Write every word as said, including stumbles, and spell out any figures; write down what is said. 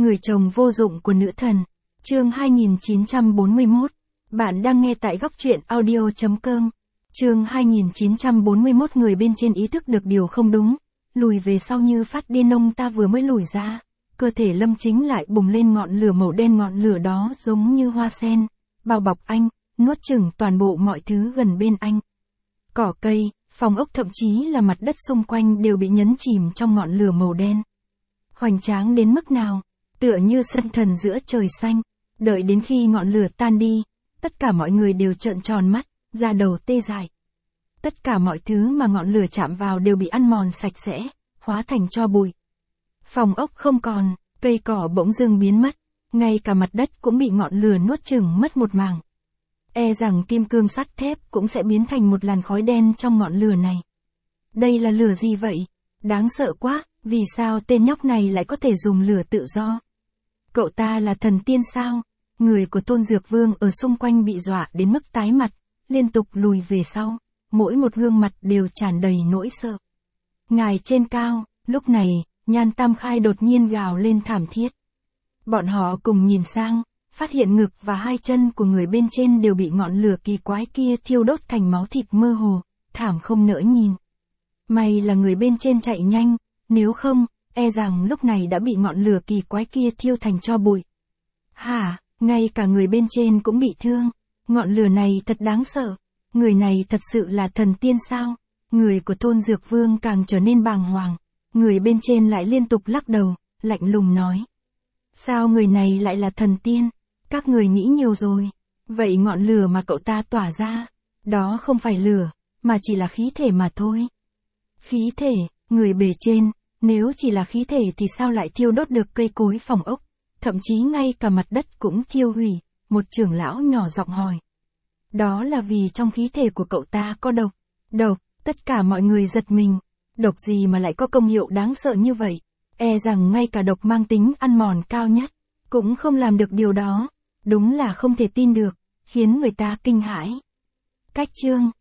Người chồng vô dụng của nữ thần. Chương hai nghìn chín trăm bốn mươi mốt. Bạn đang nghe tại góc truyện audio chấm com. Chương hai nghìn chín trăm bốn mươi mốt. Người bên trên ý thức được điều không đúng, lùi về sau như phát điên. Ông ta vừa mới lùi ra, cơ thể Lâm Chính lại bùng lên ngọn lửa màu đen. Ngọn lửa đó giống như hoa sen, bao bọc anh, nuốt chửng toàn bộ mọi thứ gần bên anh. Cỏ cây, phòng ốc, thậm chí là mặt đất xung quanh đều bị nhấn chìm trong ngọn lửa màu đen. Hoành tráng đến mức nào, tựa như sân thần giữa trời xanh. Đợi đến khi ngọn lửa tan đi, tất cả mọi người đều trợn tròn mắt, da đầu tê dại. Tất cả mọi thứ mà ngọn lửa chạm vào đều bị ăn mòn sạch sẽ, hóa thành tro bụi. Phòng ốc không còn, cây cỏ bỗng dưng biến mất, ngay cả mặt đất cũng bị ngọn lửa nuốt chửng mất một mảng. E rằng kim cương sắt thép cũng sẽ biến thành một làn khói đen trong ngọn lửa này. Đây là lửa gì vậy? Đáng sợ quá, vì sao tên nhóc này lại có thể dùng lửa tự do? Cậu ta là thần tiên sao? Người của Tôn Dược Vương ở xung quanh bị dọa đến mức tái mặt, liên tục lùi về sau, mỗi một gương mặt đều tràn đầy nỗi sợ. Ngài trên cao, lúc này, Nhan Tam Khai đột nhiên gào lên thảm thiết. Bọn họ cùng nhìn sang, phát hiện ngực và hai chân của người bên trên đều bị ngọn lửa kỳ quái kia thiêu đốt thành máu thịt mơ hồ, thảm không nỡ nhìn. May là người bên trên chạy nhanh, nếu không, e rằng lúc này đã bị ngọn lửa kỳ quái kia thiêu thành tro bụi. Hả, ngay cả người bên trên cũng bị thương, ngọn lửa này thật đáng sợ, người này thật sự là thần tiên sao? Người của Tôn Dược Vương càng trở nên bàng hoàng, người bên trên lại liên tục lắc đầu, lạnh lùng nói. Sao người này lại là thần tiên? Các người nghĩ nhiều rồi. Vậy ngọn lửa mà cậu ta tỏa ra, đó không phải lửa, mà chỉ là khí thể mà thôi. Khí thể, người bề trên, nếu chỉ là khí thể thì sao lại thiêu đốt được cây cối phòng ốc, thậm chí ngay cả mặt đất cũng thiêu hủy, một trưởng lão nhỏ giọng hỏi. Đó là vì trong khí thể của cậu ta có độc. Độc, tất cả mọi người giật mình. Độc gì mà lại có công hiệu đáng sợ như vậy? E rằng ngay cả độc mang tính ăn mòn cao nhất, cũng không làm được điều đó. Đúng là không thể tin được, khiến người ta kinh hãi. Cách chương